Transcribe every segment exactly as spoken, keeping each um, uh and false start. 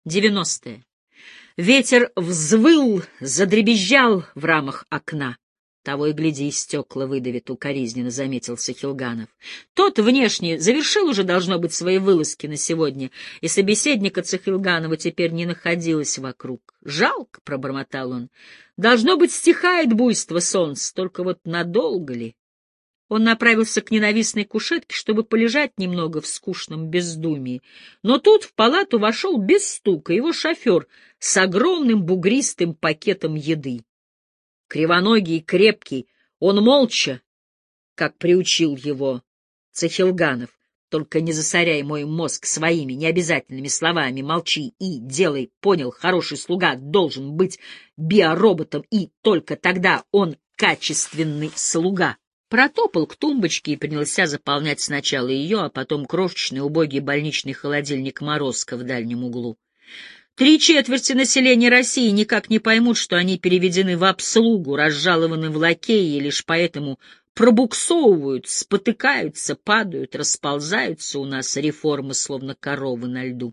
девяностое. Ветер взвыл, задребезжал в рамах окна. Того и гляди, стекла выдавит, укоризненно заметил Сахилганов. Тот внешне завершил уже, должно быть, свои вылазки на сегодня, и собеседника Сахилганова теперь не находилось вокруг. «Жалко», — пробормотал он, — «должно быть, стихает буйство солнца, только вот надолго ли?» Он направился к ненавистной кушетке, чтобы полежать немного в скучном бездумии. Но тут в палату вошел без стука его шофер с огромным бугристым пакетом еды. Кривоногий, крепкий, он молча, как приучил его Цахилганов, только не засоряй мой мозг своими необязательными словами, молчи и делай, понял, хороший слуга должен быть биороботом, и только тогда он качественный слуга. Протопал к тумбочке и принялся заполнять сначала ее, а потом крошечный убогий больничный холодильник Морозко в дальнем углу. Три четверти населения России никак не поймут, что они переведены в обслугу, разжалованы в лакеи, и лишь поэтому пробуксовывают, спотыкаются, падают, расползаются у нас реформы, словно коровы на льду.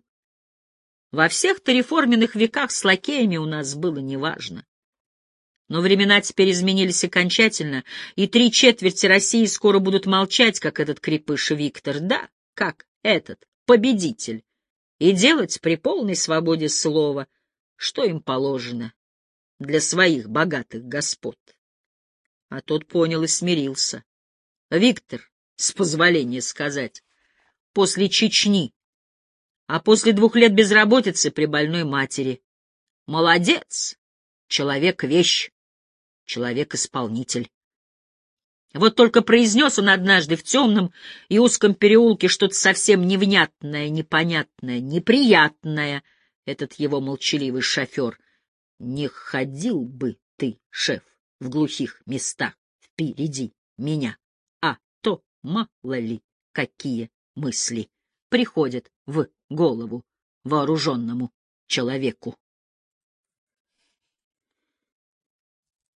Во всех-то реформенных веках с лакеями у нас было неважно. Но времена теперь изменились окончательно, и три четверти России скоро будут молчать, как этот крепыш Виктор, да, как этот победитель, и делать при полной свободе слова, что им положено для своих богатых господ. А тот понял и смирился. Виктор, с позволения сказать, после Чечни, а после двух лет безработицы при больной матери. Молодец! Человек-вещь, человек-исполнитель. Вот только произнес он однажды в темном и узком переулке что-то совсем невнятное, непонятное, неприятное, этот его молчаливый шофер. Не ходил бы ты, шеф, в глухих местах впереди меня, а то мало ли какие мысли приходят в голову вооруженному человеку.